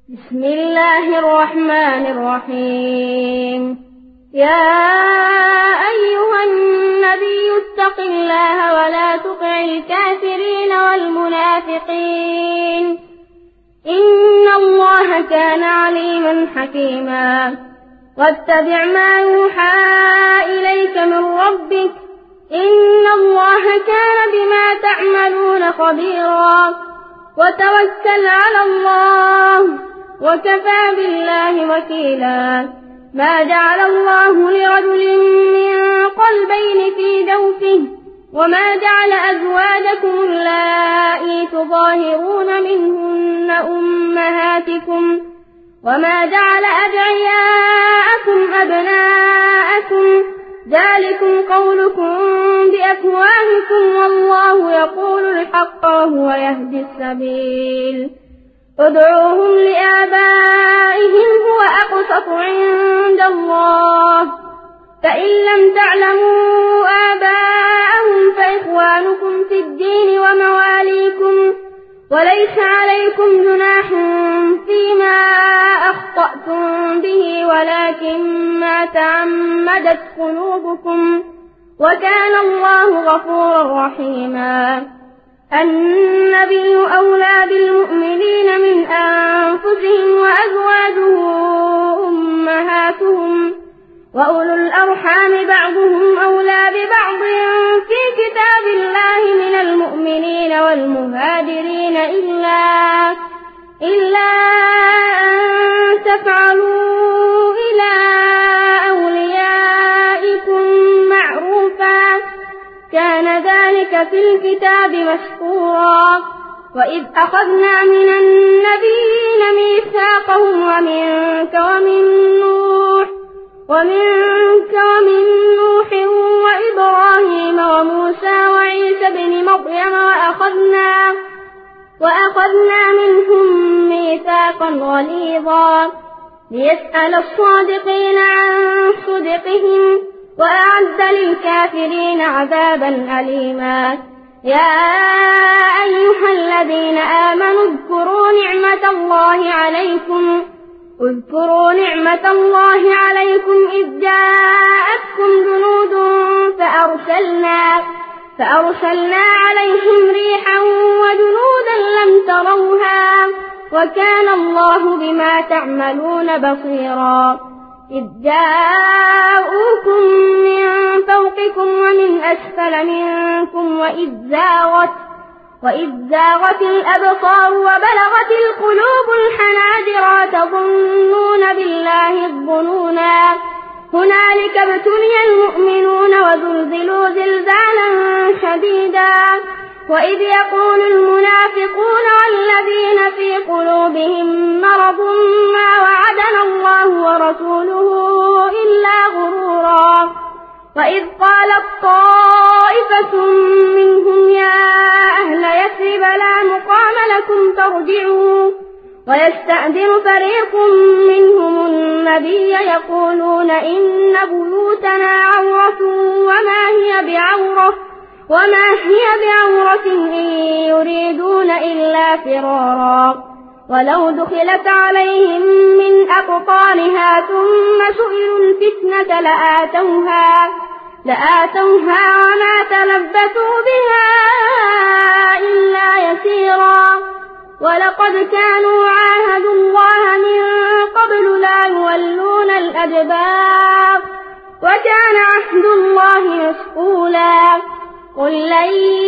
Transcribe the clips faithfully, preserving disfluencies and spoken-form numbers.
بسم الله الرحمن الرحيم. يا أيها النبي اتق الله ولا تطع الكافرين والمنافقين إن الله كان عليما حكيما. واتبع ما يوحى إليك من ربك إن الله كان بما تعملون خبيرا. وتوكل على الله وكفى بالله وكيلا. ما جعل الله لرجل من قلبين في جوفه وما جعل أزواجكم اللائي تظاهرون منهن أمهاتكم وما جعل أدعياءكم أبناءكم ذلكم قولكم بأفواهكم والله يقول الحق وهو يهدي السبيل. ادعوهم لآبائهم هو أقسط عند الله فإن لم تعلموا آباءهم فإخوانكم في الدين ومواليكم وليس عليكم جناح فيما أخطأتم به ولكن ما تعمدت قلوبكم وكان الله غفورا رحيما. النبي أولى بالمؤمنين من أنفسهم وأزواجه أمهاتهم وأولو الأرحام بعضهم أولى ببعض في كتاب الله من المؤمنين والمهاجرين إلا إلا أن تفعلوا إلى أوليائكم معروفا كان ذلك في الكتاب مسطورا. وإذ أخذنا من النبيين ميثاقهم ومنك ومن نوح ومنك ومن نوح وإبراهيم وموسى وعيسى بن مريم وأخذنا وأخذنا منهم ميثاقا غليظا ليسأل الصادقين عن صدقهم وأعد للكافرين عذابا أليما. يا أيها الذين آمنوا اذكروا نعمة الله عليكم اذكروا نعمة الله عليكم إذ جاءتكم جنود فأرسلنا فأرسلنا عليهم ريحا وجنودا لم تروها وكان الله بما تعملون بصيرا. إذ جاءوكم من فوقكم ومن أسفل منكم وإذ زاغت وإذ زاغت الأبصار وبلغت القلوب الحناجر تظنون بالله الظنونا هنالك ابتلي المؤمنون وزلزلوا زلزالا شديدا. وإذ يقول المنافقون والذين في قلوبهم مرض ما وعدنا الله ورسوله إلا غرورا. وإذ قالت طائفة منهم يا أهل يثرب لا مقام لكم فارجعوا ويستأذن فريق منهم النبي يقولون إن بيوتنا عورة وما هي بعورة وما هي بعورة إن يريدون إلا فرارا. ولو دخلت عليهم من أقطارها ثم سئلوا الفتنة لآتوها لآتوها وما تلبثوا بها إلا يسيرا. ولقد كانوا عاهدوا الله من قبل لا يولون الأدبار وكان عهد الله مسؤولا. قل لن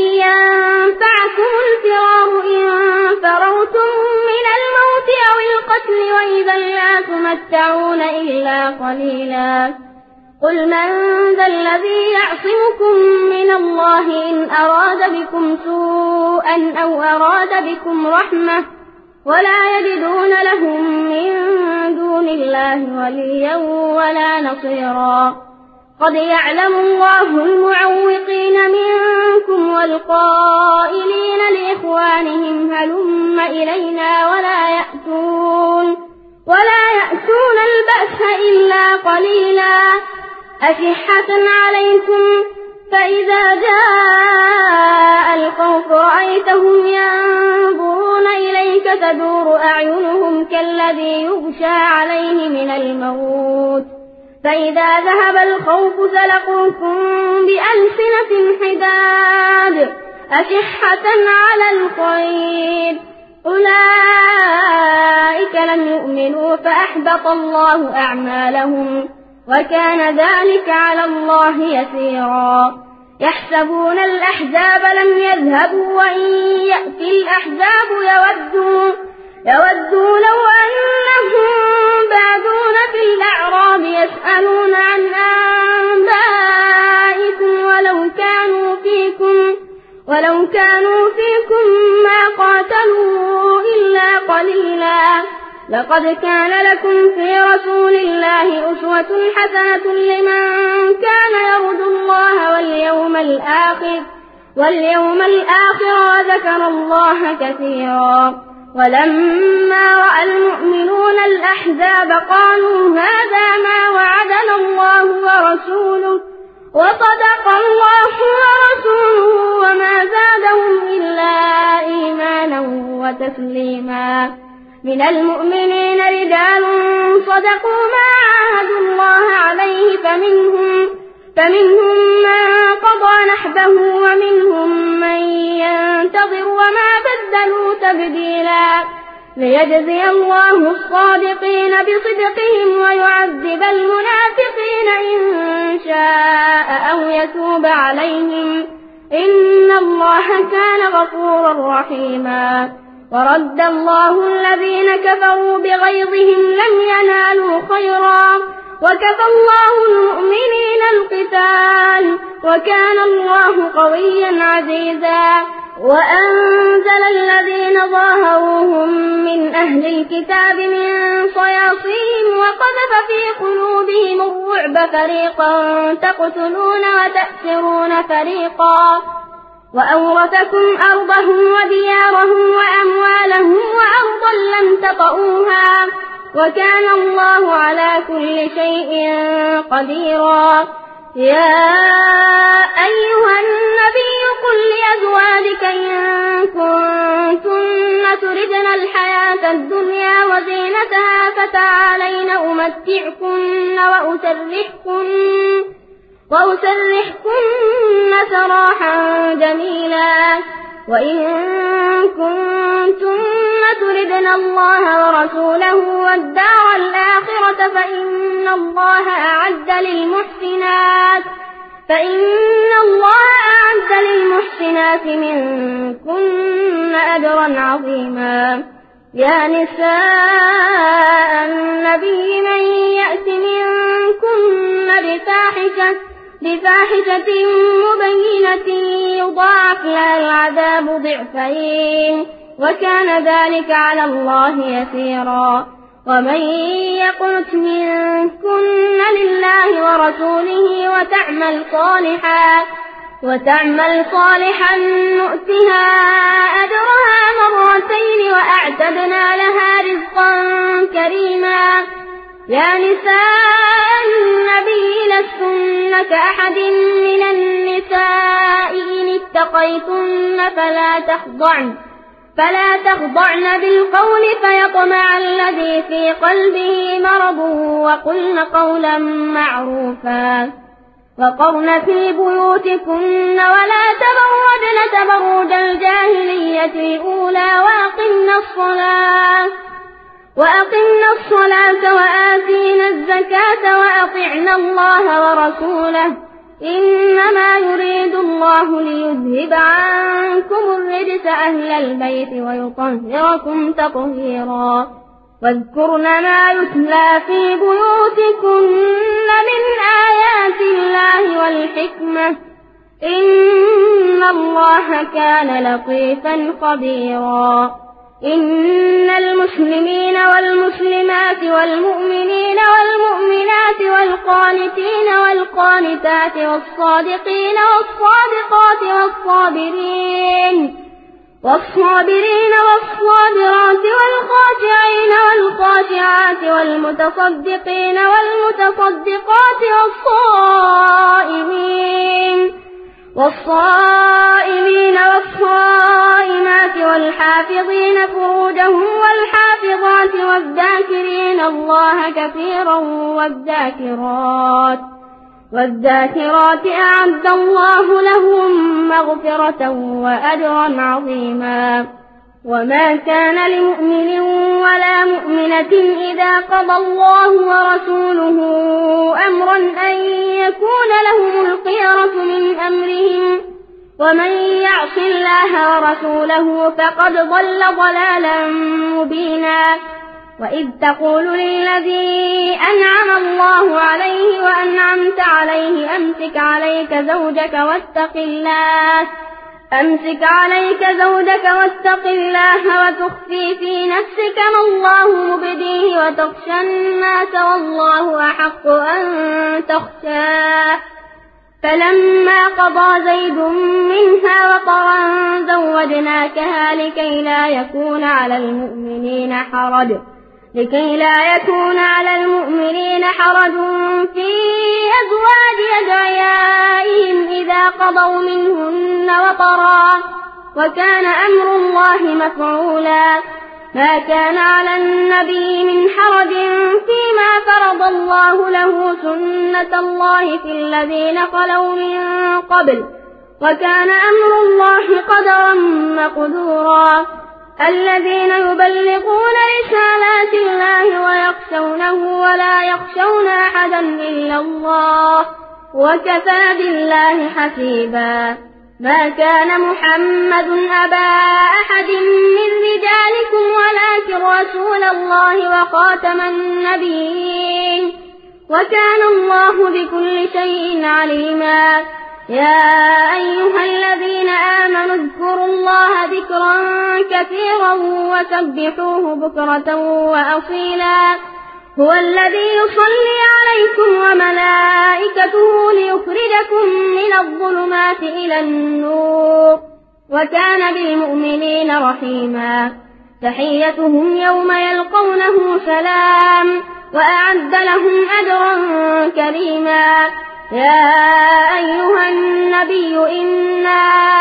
ينفعكم الفرار إن فررتم من الموت أو القتل وإذا لا تمتعون إلا قليلا. قل من ذا الذي يعصمكم من الله إن أراد بكم سوءا أو أراد بكم رحمة ولا يجدون لهم من دون الله وليا ولا نصيرا. قد يعلم الله المعوقين منكم والقائلين لإخوانهم هلم إلينا ولا يأتون ولا يأتون البأس إلا قليلا. أشحة عليكم فإذا جاء الخوف رأيتهم ينظرون إليك تدور أعينهم كالذين الذي يغشى عليه من الموت. فإذا ذهب الخوف سلقوكم بألسنة حداد أشحة على الخير أولئك لم يؤمنوا فأحبط الله أعمالهم وكان ذلك على الله يسيرا. يحسبون الأحزاب لم يذهبوا وإن يأتي الأحزاب يودوا, يودوا لو أنهم بادون في الأعراب يسألون عن أنبائكم ولو كانوا فيكم, ولو كانوا فيكم ما قاتلوا إلا قليلا. لقد كان لكم في رسول الله أسوة حسنة لمن كان يرجو الله واليوم الآخر, واليوم الآخر وذكر الله كثيرا. ولما رأى المؤمنون الأحزاب قالوا هذا ما وعدنا الله ورسوله وصدق الله ورسوله وما زادهم إلا إيمانا وتسليما. من المؤمنين رجال صدقوا ما عاهدوا الله عليه فمنهم, فمنهم من قضى نحبه ومنهم من ينتظر وما بدلوا تبديلا. ليجزي الله الصادقين بصدقهم ويعذب المنافقين إن شاء أو يتوب عليهم إن الله كان غفورا رحيما. ورد الله الذين كفروا بغيظهم لم ينالوا خيرا وكفى الله المؤمنين القتال وكان الله قويا عزيزا. وأنزل الذين ظاهروهم من أهل الكتاب من صياصيهم وقذف في قلوبهم الرعب فريقا تقتلون وتأسرون فريقا وأورثكم أرضهم وديارهم وأموالهم وأرضا لم تطئوها وكان الله على كل شيء قديرا. يا أيها النبي قل لأزواجك إن كنتن تردن الحياة الدنيا وزينتها فتعالين أمتعكن وأسرحكن, وأسرحكن سراحا جميلا. وإن كنتن تردن الله ورسوله والدار الآخرة فإن الله أعد للمحسنات فإن الله أعد للمحسنات منكن أجرا عظيما. يا نساء النبي من يأت منكن بفاحشة بفاحشة مبينة يضاعف لها العذاب ضعفين وكان ذلك على الله يسيرا. ومن يقنت منكن لله ورسوله وتعمل صالحا وتعمل صالحا نؤتها أجرها مرتين وأعتدنا لها رزقا كريما. يا نساء النبي لستن كأحد من النساء إن اتقيتن فلا تخضعن فلا تخضعن بالقول فيطمع الذي في قلبه مرض وقلن قولا معروفا. وقرن في بيوتكن ولا تبرجن تبرج الجاهلية الأولى وأقمنا الصلاة وأقمنا الصلاة وآتينا الزكاة وأطعنا الله ورسوله إنما يريد الله ليذهب عنكم الرجس أهل البيت ويطهركم تطهيرا. واذكرن ما يتلى في بيوتكن من آيات الله والحكمة إن الله كان لطيفا خبيرا. إن المسلمين والمسلمات والمؤمنين والمؤمنات والقانتين والقانتات والصادقين والصادقات والصابرين والصابرين والصابرات والخاشعين والخاشعات والمتصدقين والمتصدقات والصائمين والصائمين والصائمات والحافظين فروجهم والحافظات والذاكرين الله كثيرا والذاكرات والذاكرات أعد الله لهم مغفرة وأجرا عظيما. وما كان لمؤمن ولا مؤمنة إذا قضى الله ورسوله أمرا أن يكون لهم الخيرة من أمرهم ومن يعص الله ورسوله فقد ضل ضلالا مبينا. وإذ تقول للذي أنعم الله عليه وأنعمت عليه أمسك عليك زوجك واتق الله أمسك عليك زوجك واتق الله وتخفي في نفسك ما الله مبديه وتخشى الناس والله أحق أن تخشاه. فلما قضى زيد منها وطرا زوجناكها لكي لا يكون على المؤمنين حرج لكي لا يكون على المؤمنين حرج في أزواج أدعيائهم إذا قضوا منهن وطرا وكان أمر الله مفعولا. ما كان على النبي من حرج فيما فرض الله له سنة الله في الذين خلوا من قبل وكان أمر الله قدرا مقدورا. الذين يبلغون رسالات الله ويخشونه ولا يخشون أحدا إلا الله وكفى بالله حسيبا. ما كان محمد أبا أحد من رجالكم ولكن رسول الله وخاتم النبيين وكان الله بكل شيء عليما. يا أيها الذين آمنوا اذكروا الله ذكرا كثيرا وسبحوه بكرة وأصيلا. هو الذي يصلي عليكم وملائكته ليخرجكم من الظلمات إلى النور وكان بالمؤمنين رحيما. تحيتهم يوم يلقونه سلام وأعد لهم أجرا كريما. يا أيها النبي إنا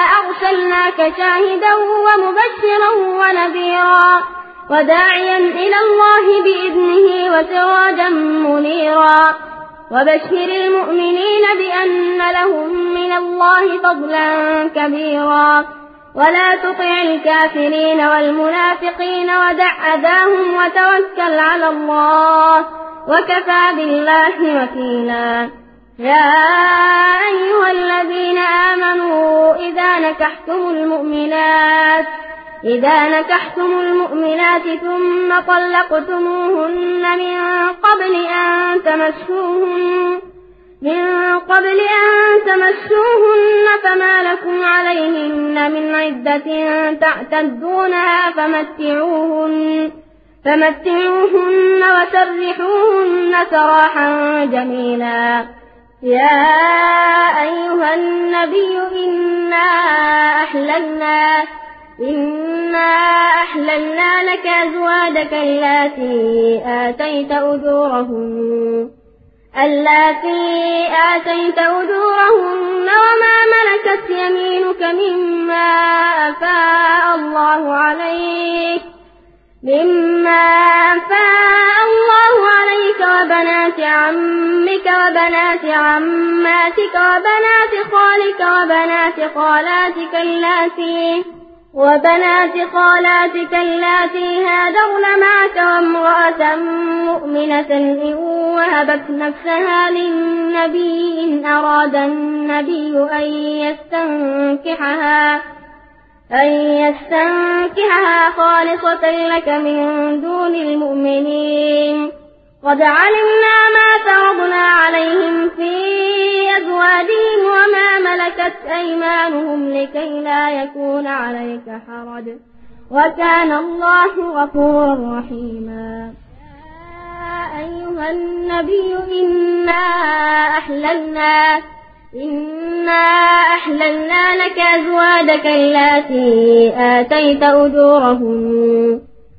أرسلناك شاهدا ومبشرا ونذيرا وداعيا إلى الله بإذنه وسراجا منيرا. وبشر المؤمنين بأن لهم من الله فضلا كبيرا. ولا تطع الكافرين والمنافقين ودع أذاهم وتوكل على الله وكفى بالله وكيلا. يا أيها الذين آمنوا إذا نكحتم المؤمنات إذا نكحتم المؤمنات ثم طلقتموهن من قبل أن تمسوهن من قبل أن تمسوهن فما لكم عليهن من عدة تعتدونها فمتعوهن فمتعوهن وسرحوهن سراحا جميلا. يا أيها النبي إنا أحللنا إنا أحللنا لك أزواجك اللاتي آتيت أجورهن اللاتي آتيت أجورهن وما ملكت يمينك مما أفاء الله عليك مما أفاء الله عليك وبنات عمك وبنات عماتك وبنات خالك وبنات خالاتك اللاتي وبنات خالاتك اللاتي هاجرن معك وامرأة مؤمنة إن وهبت نفسها للنبي إن أراد النبي أن يستنكحها أن يستنكحها خالصة لك من دون المؤمنين. قد علمنا ما فرضنا عليهم في أزواجهم وما ملكت أيمانهم لكي لا يكون عليك حرج وكان الله غفورا رحيما. يا أيها النبي إنا أحللنا إنا أحللنا لك أزواجك اللاتي آتيت أجورهن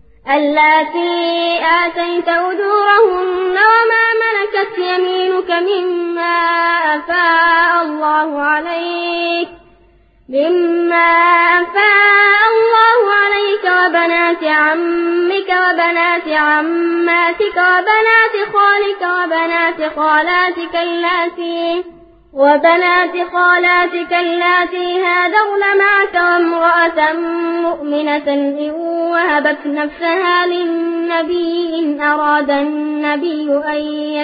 اللاتي آتيت أجورهن وما ملكت يمينك مما أفاء الله الله عليك مما أفاء الله عليك وبنات عمك وبنات عماتك وبنات خالك وبنات خالاتك اللاتي وبنات خالاتك اللاتي هاجرن معك وامرأة مؤمنة إن وهبت نفسها للنبي إن أراد النبي أن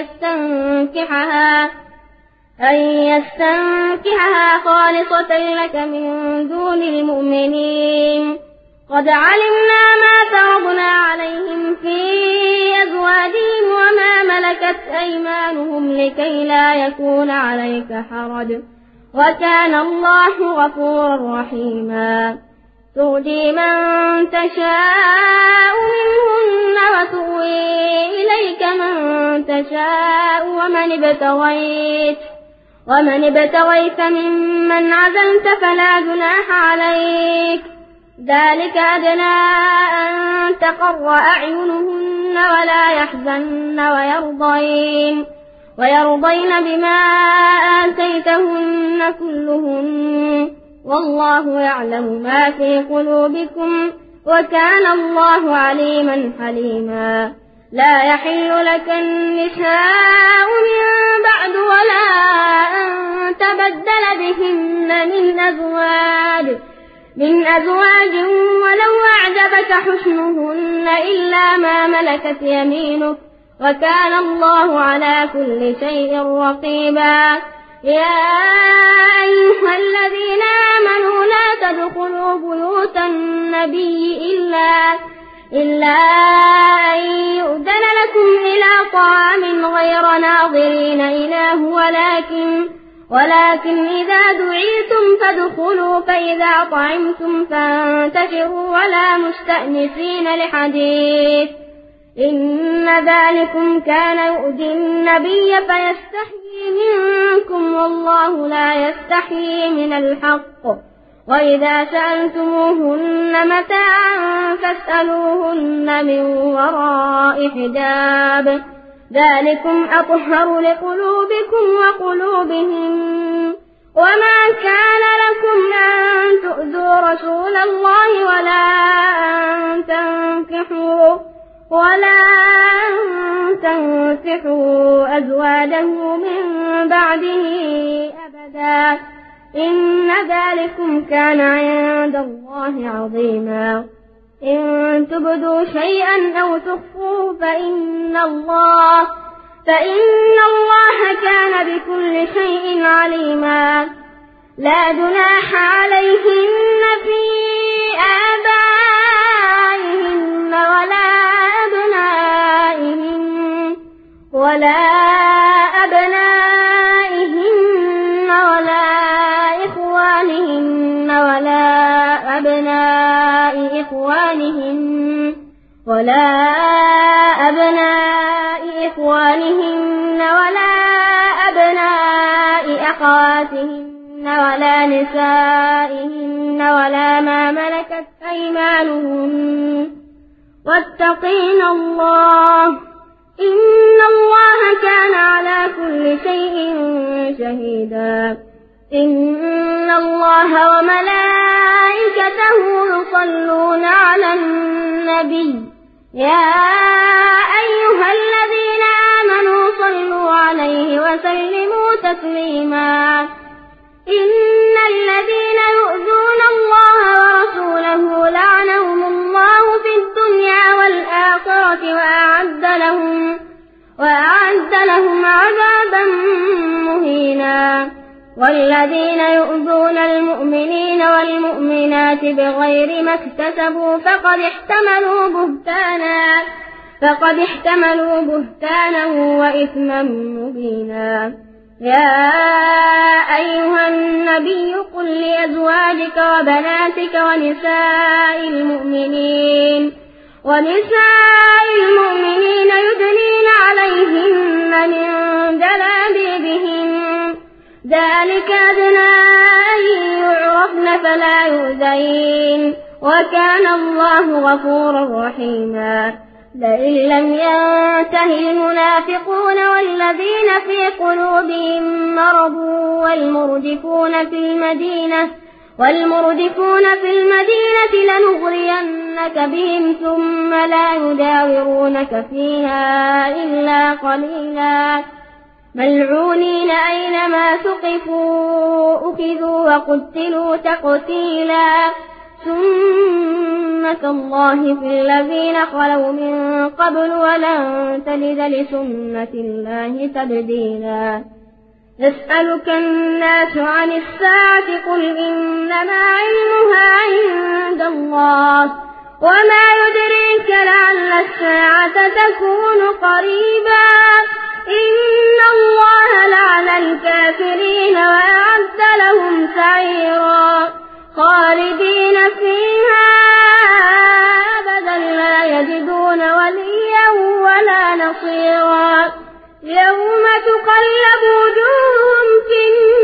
يستنكحها أن يستنكحها خالصة لك من دون المؤمنين قد علمنا ما فرضنا عليهم في أزواجهم وما ملكت أيمانهم لكي لا يكون عليك حرج وكان الله غفورا رحيما ترجي من تشاء منهن وتؤوي إليك من تشاء ومن ابتغيت ومن ابتغيت ممن عزلت فلا جناح عليك ذلك أدنى أن تقر أعينهن ولا يحزن ويرضين ويرضين بما آتيتهن كلهن والله يعلم ما في قلوبكم وكان الله عليما حليما لا يحل لك النساء من بعد ولا أن تبدل بهن من أزواج من أزواج ولو أعجبك حسنهن إلا ما ملكت يمينك وكان الله على كل شيء رقيبا يا أيها الذين آمنوا لا تدخلوا بيوت النبي إلا إلا أن يؤذن لكم إلى طعام غير ناظرين إناه ولكن ولكن إذا دعيتم فادخلوا فإذا طعمتم فانتشروا ولا مستأنسين لحديث إن ذلكم كان يؤذي النبي فيستحيي منكم والله لا يستحيي من الحق وإذا سألتموهن متاعا فاسألوهن من وراء حجاب ذلكم أطهر لقلوبكم وقلوبهم وما كان لكم أن تؤذوا رسول الله ولا أن تنكحوا ولا أن تنكحوا أزواجه من بعده أبدا إن ذلكم كان عند الله عظيما إن تبدوا شيئا أو تخفوه فإن الله فإن الله كان بكل شيء عليما لا جناح عليهن في آبائهن ولا أبنائهن ولا أبنائهن ولا إخوانهن ولا أبناء إخوانهن ولا أبناء إخوانهن ولا أبناء أخواتهن ولا نسائهن ولا ما ملكت أيمانهن واتقين الله إن الله كان على كل شيء شهيدا إن الله وملائكته يصلون على النبي يا أيها الذين آمنوا صلوا عليه وسلموا تسليما إن الذين يؤذون الله ورسوله لعنهم الله في الدنيا والآخرة وأعد لهم وأعد لهم عذابا مهينا والذين يؤذون المؤمنين والمؤمنات بغير ما اكتسبوا فقد احتملوا بهتانا فقد احتملوا بهتانا وإثما مبينا يا أيها النبي قل لأزواجك وبناتك ونساء المؤمنين ونساء المؤمنين يدنين عليهن من جلابيبهن ذلك أدنى أن يعرفن فلا يؤذين وكان الله غفورا رحيما لئن لم ينته المنافقون والذين في قلوبهم مرض والمردفون في المدينة والمردفون في المدينة لنغرينك بهم ثم لا يداورونك فيها إلا قليلا ملعونين أينما ثقفوا أخذوا وقتلوا تقتيلا سنة الله في الذين خلوا من قبل ولن تجد لسنة الله تبديلا يسألك الناس عن الساعة قل إنما علمها عند الله وما يدريك لعل الساعة تكون قريبا إن الله لعن الكافرين وأعد لهم سعيرا خالدين فيها أبدا لا يجدون وليا ولا نصيرا يوم تقلب وجوههم في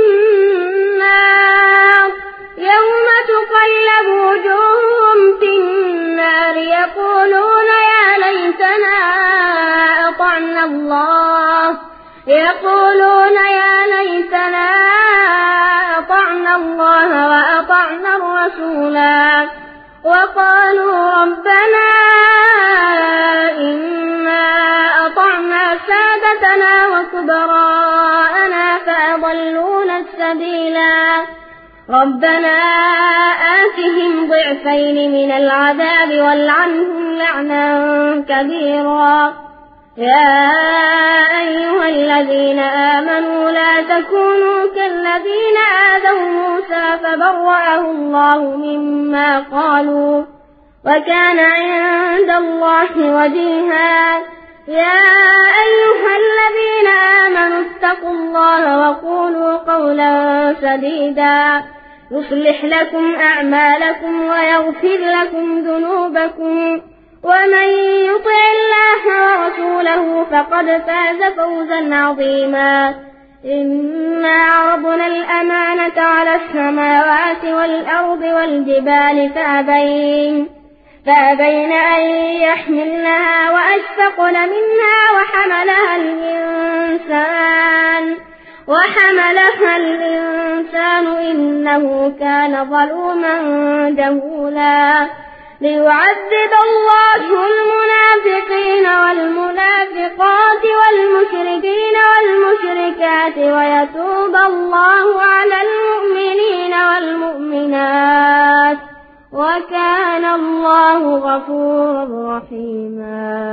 النار يوم تقلب وجوههم في النار يقولون يا ليتنا أطعنا الله يقولون يا ليتنا أطعنا الله وأطعنا الرسولا وقالوا ربنا إنا أطعنا سادتنا وكبراءنا فأضلونا السبيلا ربنا آتهم ضعفين من العذاب والعنهم لعنا كبيرا يا أيها الذين آمنوا لا تكونوا كالذين آذوا موسى فبرأه الله مما قالوا وكان عند الله وجيها يا أيها الذين آمنوا اتقوا الله وقولوا قولا سديدا يصلح لكم أعمالكم ويغفر لكم ذنوبكم ومن يطع الله ورسوله فقد فاز فوزا عظيما إنا عرضنا الأمانة على السماوات والأرض والجبال فأبين فأبين أن يحملنها وأشفقن منها وحملها الإنسان وحملها الإنسان إنه كان ظلوما جهولا ليعذب الله المنافقين والمنافقات والمشركين والمشركات ويتوب الله على المؤمنين والمؤمنات وكان الله غفورا رحيما.